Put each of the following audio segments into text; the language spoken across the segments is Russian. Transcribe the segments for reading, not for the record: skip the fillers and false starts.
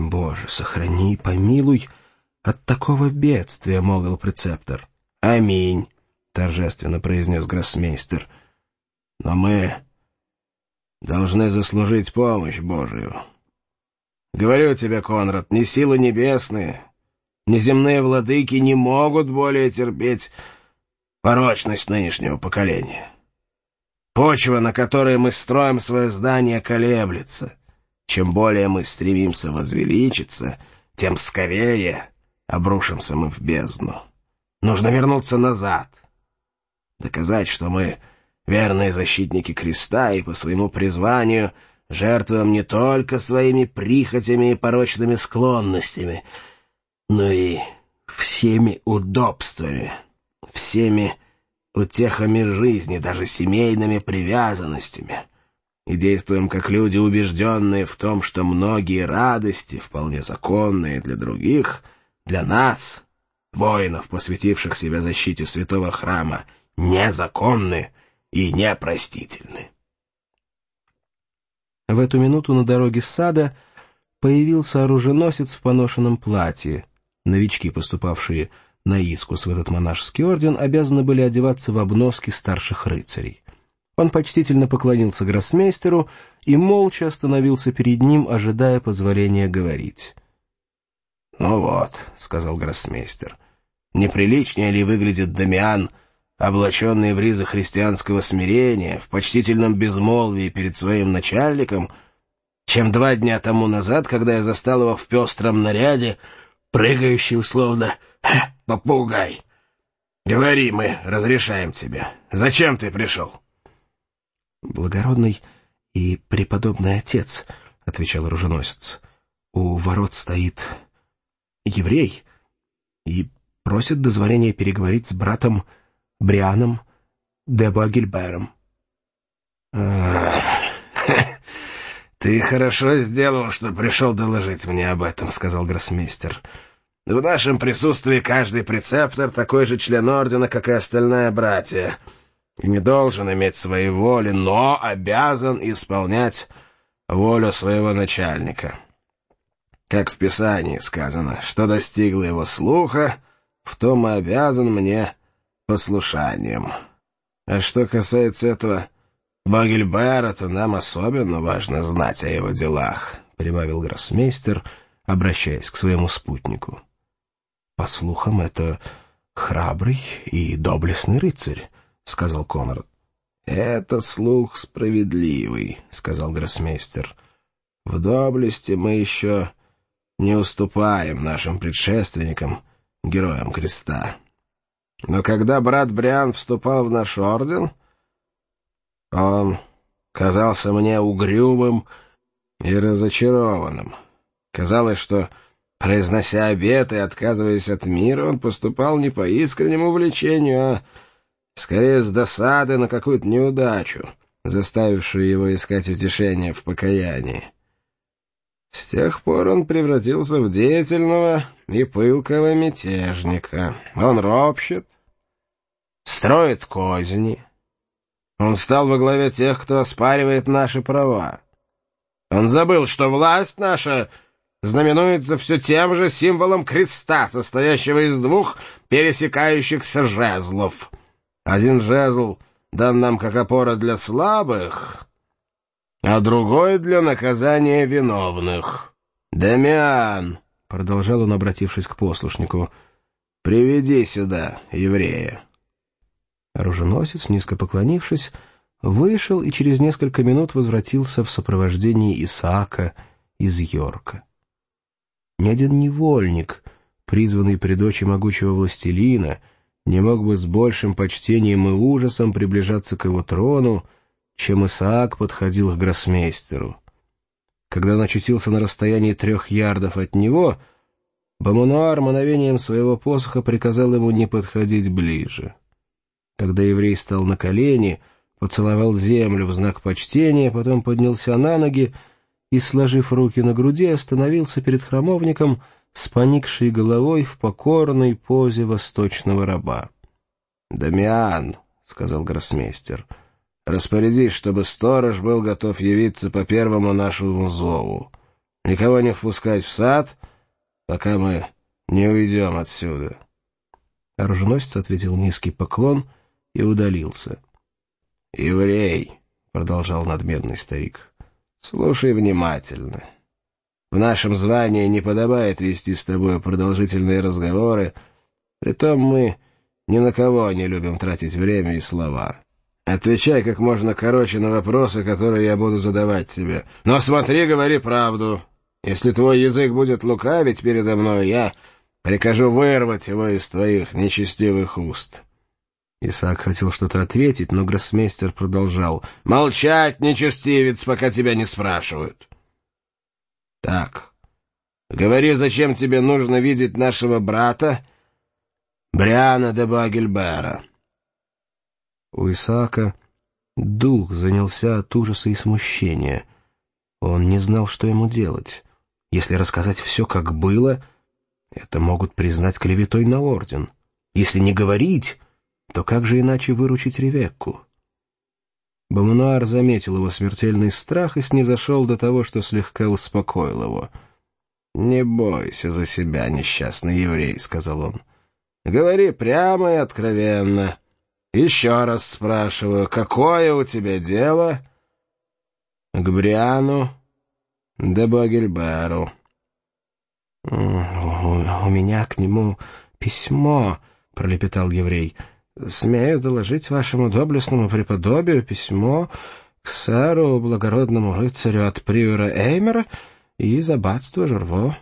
«Боже, сохрани и помилуй от такого бедствия», — молвил прецептор. «Аминь», — торжественно произнес гроссмейстер. «Но мы должны заслужить помощь Божию. Говорю тебе, Конрад, ни силы небесные, ни земные владыки не могут более терпеть порочность нынешнего поколения. Почва, на которой мы строим свое здание, колеблется. Чем более мы стремимся возвеличиться, тем скорее обрушимся мы в бездну. Нужно вернуться назад, доказать, что мы верные защитники креста и по своему призванию жертвуем не только своими прихотями и порочными склонностями, но и всеми удобствами, всеми утехами жизни, даже семейными привязанностями, и действуем как люди, убежденные в том, что многие радости, вполне законные для других, для нас, воинов, посвятивших себя защите святого храма, незаконны и непростительны. В эту минуту на дороге сада появился оруженосец в поношенном платье. Новички, поступавшие на искус в этот монашеский орден, обязаны были одеваться в обноски старших рыцарей. Он почтительно поклонился гроссмейстеру и молча остановился перед ним, ожидая позволения говорить. «Ну вот», — сказал гроссмейстер, — «неприличнее ли выглядит Дамиан, облаченный в ризы христианского смирения, в почтительном безмолвии перед своим начальником, чем 2 дня тому назад, когда я застал его в пестром наряде, прыгающий словно попугай. Говори, мы разрешаем тебе. Зачем ты пришел?» «Благородный и преподобный отец», — отвечал оруженосец, — «у ворот стоит еврей и просит дозволения переговорить с братом Брианом де Буагильбером». «Ты хорошо сделал, что пришел доложить мне об этом», — сказал гроссмейстер. «В нашем присутствии каждый прецептор такой же член ордена, как и остальные братья, и не должен иметь своей воли, но обязан исполнять волю своего начальника. Как в Писании сказано, что достигло его слуха, в том и обязан мне послушанием. А что касается этого Буагильбера, то нам особенно важно знать о его делах», — прибавил гроссмейстер, обращаясь к своему спутнику. «По слухам, это храбрый и доблестный рыцарь», — сказал Конрад. «Это слух справедливый», — сказал гроссмейстер. «В доблести мы еще не уступаем нашим предшественникам, героям креста. Но когда брат Бриан вступал в наш орден, он казался мне угрюмым и разочарованным. Казалось, что, произнося обеты и отказываясь от мира, он поступал не по искреннему влечению, а скорее с досады на какую-то неудачу, заставившую его искать утешение в покаянии. С тех пор он превратился в деятельного и пылкого мятежника. Он ропщет, строит козни. Он стал во главе тех, кто оспаривает наши права. Он забыл, что власть наша знаменуется все тем же символом креста, состоящего из 2 пересекающихся жезлов. Один жезл дан нам как опора для слабых, а другой для наказания виновных. «Дамиан», — продолжал он, обратившись к послушнику, — «приведи сюда еврея». Оруженосец, низко поклонившись, вышел и через несколько минут возвратился в сопровождении Исаака из Йорка. Ни один невольник, призванный пред очи могучего властелина, не мог бы с большим почтением и ужасом приближаться к его трону, чем Исаак подходил к гроссмейстеру. Когда он очутился на расстоянии 3 ярдов от него, Бомануар мановением своего посоха приказал ему не подходить ближе. Тогда еврей стал на колени, поцеловал землю в знак почтения, потом поднялся на ноги и, сложив руки на груди, остановился перед храмовником с поникшей головой в покорной позе восточного раба. «Дамиан», — сказал гроссмейстер, — «распорядись, чтобы сторож был готов явиться по первому нашему зову. Никого не впускать в сад, пока мы не уйдем отсюда». Оруженосец ответил низкий поклон и удалился. «Еврей», — продолжал надменный старик, — «слушай внимательно. В нашем звании не подобает вести с тобой продолжительные разговоры, притом мы ни на кого не любим тратить время и слова. Отвечай как можно короче на вопросы, которые я буду задавать тебе. Но смотри, говори правду. Если твой язык будет лукавить передо мной, я прикажу вырвать его из твоих нечестивых уст». Исаак хотел что-то ответить, но гроссмейстер продолжал. «Молчать, нечестивец, пока тебя не спрашивают. Так, говори, зачем тебе нужно видеть нашего брата Бриана де Буагильбера?» У Исаака дух занялся от ужаса и смущения. Он не знал, что ему делать. Если рассказать все, как было, это могут признать клеветой на орден. Если не говорить, то как же иначе выручить Ревекку? Бомануар заметил его смертельный страх и снизошел до того, что слегка успокоил его. «Не бойся за себя, несчастный еврей», — сказал он. «Говори прямо и откровенно. Еще раз спрашиваю, какое у тебя дело к Бриану де Буагильберу?» «У меня к нему письмо», — пролепетал еврей. «Смею доложить вашему доблестному преподобию письмо к сэру, благородному рыцарю от приора Эймера и из аббатства Жерво».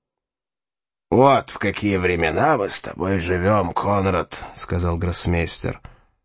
«Вот в какие времена мы с тобой живем, Конрад», — сказал гроссмейстер.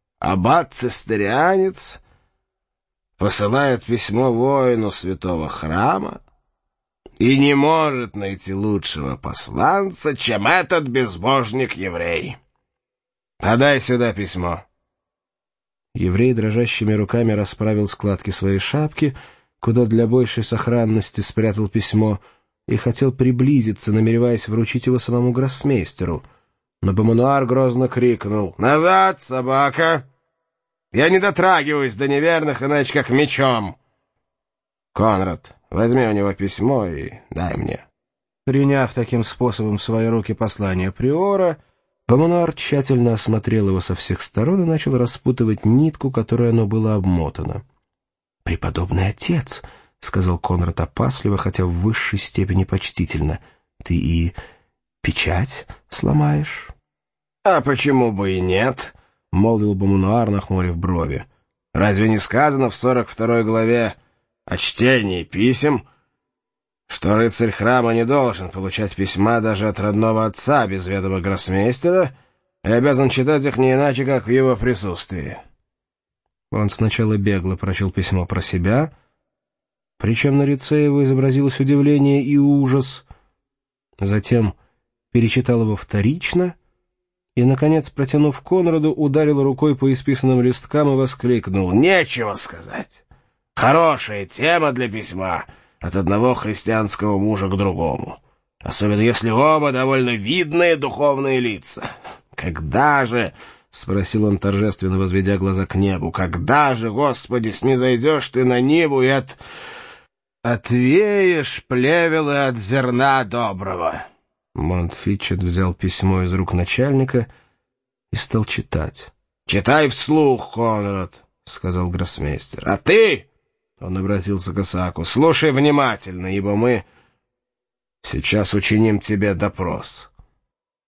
«Аббат-цистерианец посылает письмо воину святого храма и не может найти лучшего посланца, чем этот безбожник-еврей. Подай сюда письмо». Еврей дрожащими руками расправил складки своей шапки, куда для большей сохранности спрятал письмо, и хотел приблизиться, намереваясь вручить его самому гроссмейстеру. Но Бомануар грозно крикнул: «Назад, собака! Я не дотрагиваюсь до неверных, иначе как мечом. Конрад, возьми у него письмо и дай мне». Приняв таким способом в свои руки послание приора, Бомануар тщательно осмотрел его со всех сторон и начал распутывать нитку, которой оно было обмотано. «Преподобный отец», — сказал Конрад опасливо, хотя в высшей степени почтительно, — «ты и печать сломаешь?» «А почему бы и нет?» — молвил Бомануар, нахмурив брови. «Разве не сказано в 42 главе о чтении писем, что рыцарь храма не должен получать письма даже от родного отца без ведома гроссмейстера и обязан читать их не иначе, как в его присутствии?» Он сначала бегло прочел письмо про себя, причем на лице его изобразилось удивление и ужас, затем перечитал его вторично и, наконец, протянув Конраду, ударил рукой по исписанным листкам и воскликнул: «Нечего сказать! Хорошая тема для письма от одного христианского мужа к другому, особенно если оба довольно видные духовные лица. Когда же, — спросил он, торжественно возведя глаза к небу, — когда же, Господи, снизойдешь ты на Ниву и отвеешь плевелы от зерна доброго?» Монтфитчет взял письмо из рук начальника и стал читать. «Читай вслух, Конрад», — сказал гроссмейстер. «А ты, — он обратился к Исааку, — слушай внимательно, ибо мы сейчас учиним тебе допрос.